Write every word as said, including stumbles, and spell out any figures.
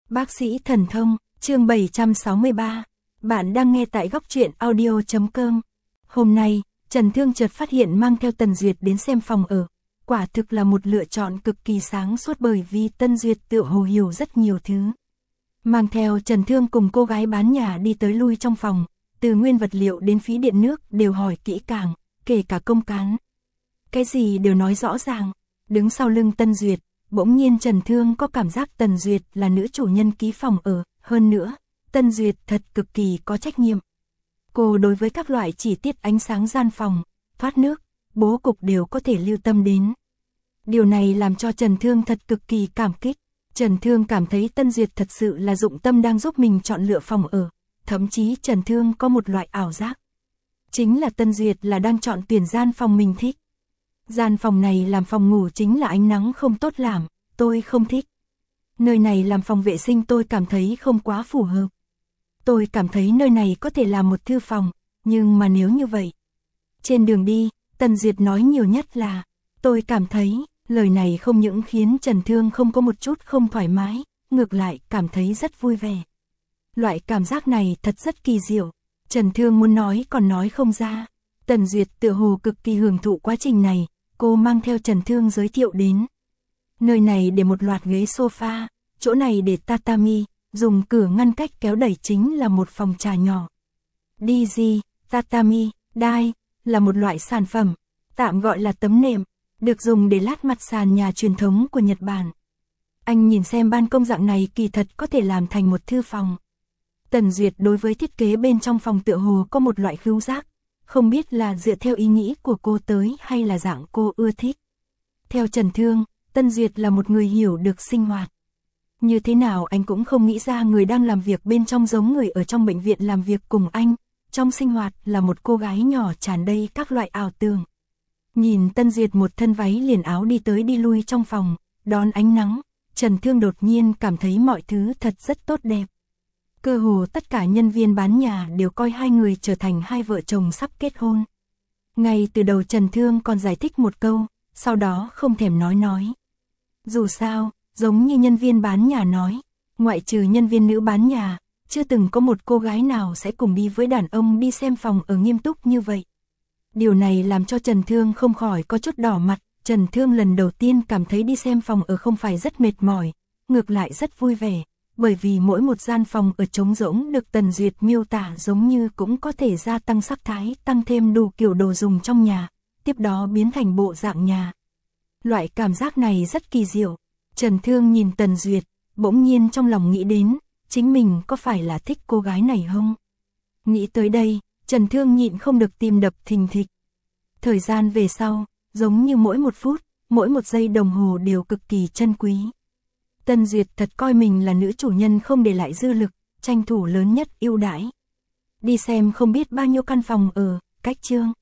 Bác sĩ thần thông, chương bảy trăm sáu mươi ba. Bạn đang nghe tại góc truyện audio chấm com. Hôm nay, Trần Thương chợt phát hiện mang theo Tần Duyệt đến xem phòng ở. Quả thực là một lựa chọn cực kỳ sáng suốt bởi vì Tân Duyệt tựa hồ hiểu rất nhiều thứ. Mang theo Trần Thương cùng cô gái bán nhà đi tới lui trong phòng, từ nguyên vật liệu đến phí điện nước đều hỏi kỹ càng, kể cả công cán. Cái gì đều nói rõ ràng. Đứng sau lưng Tân Duyệt, bỗng nhiên Trần Thương có cảm giác Tần Duyệt là nữ chủ nhân ký phòng ở, hơn nữa, Tân Duyệt thật cực kỳ có trách nhiệm. Cô đối với các loại chi tiết ánh sáng gian phòng, thoát nước, bố cục đều có thể lưu tâm đến. Điều này làm cho Trần Thương thật cực kỳ cảm kích. Trần Thương cảm thấy Tân Duyệt thật sự là dụng tâm đang giúp mình chọn lựa phòng ở, thậm chí Trần Thương có một loại ảo giác. Chính là Tân Duyệt là đang chọn tuyển gian phòng mình thích. Gian phòng này làm phòng ngủ chính là ánh nắng không tốt làm, tôi không thích. Nơi này làm phòng vệ sinh tôi cảm thấy không quá phù hợp. Tôi cảm thấy nơi này có thể làm một thư phòng, nhưng mà nếu như vậy. Trên đường đi, Tần Duyệt nói nhiều nhất là, tôi cảm thấy, lời này không những khiến Trần Thương không có một chút không thoải mái, ngược lại cảm thấy rất vui vẻ. Loại cảm giác này thật rất kỳ diệu, Trần Thương muốn nói còn nói không ra. Tần Duyệt tựa hồ cực kỳ hưởng thụ quá trình này, cô mang theo Trần Thương giới thiệu đến. Nơi này để một loạt ghế sofa, chỗ này để tatami, dùng cửa ngăn cách kéo đẩy chính là một phòng trà nhỏ. đê giê, tatami, đai, là một loại sản phẩm, tạm gọi là tấm nệm, được dùng để lát mặt sàn nhà truyền thống của Nhật Bản. Anh nhìn xem ban công dạng này kỳ thật có thể làm thành một thư phòng. Tần Duyệt đối với thiết kế bên trong phòng tựa hồ có một loại khứu giác, không biết là dựa theo ý nghĩ của cô tới hay là dạng cô ưa thích. Theo Trần Thương, Tân Duyệt là một người hiểu được sinh hoạt. Như thế nào anh cũng không nghĩ ra người đang làm việc bên trong giống người ở trong bệnh viện làm việc cùng anh, trong sinh hoạt là một cô gái nhỏ tràn đầy các loại ảo tưởng. Nhìn Tân Duyệt một thân váy liền áo đi tới đi lui trong phòng, đón ánh nắng, Trần Thương đột nhiên cảm thấy mọi thứ thật rất tốt đẹp. Cơ hồ tất cả nhân viên bán nhà đều coi hai người trở thành hai vợ chồng sắp kết hôn. Ngay từ đầu Trần Thương còn giải thích một câu, sau đó không thèm nói nói. Dù sao, giống như nhân viên bán nhà nói, ngoại trừ nhân viên nữ bán nhà, chưa từng có một cô gái nào sẽ cùng đi với đàn ông đi xem phòng ở nghiêm túc như vậy. Điều này làm cho Trần Thương không khỏi có chút đỏ mặt. Trần Thương lần đầu tiên cảm thấy đi xem phòng ở không phải rất mệt mỏi, ngược lại rất vui vẻ. Bởi vì mỗi một gian phòng ở trống rỗng được Tần Duyệt miêu tả giống như cũng có thể gia tăng sắc thái, tăng thêm đủ kiểu đồ dùng trong nhà, tiếp đó biến thành bộ dạng nhà. Loại cảm giác này rất kỳ diệu. Trần Thương nhìn Tần Duyệt, bỗng nhiên trong lòng nghĩ đến, chính mình có phải là thích cô gái này không? Nghĩ tới đây, Trần Thương nhịn không được tim đập thình thịch. Thời gian về sau, giống như mỗi một phút, mỗi một giây đồng hồ đều cực kỳ chân quý. Tân Duyệt thật coi mình là nữ chủ nhân không để lại dư lực, tranh thủ lớn nhất ưu đãi. Đi xem không biết bao nhiêu căn phòng ở, cách chương.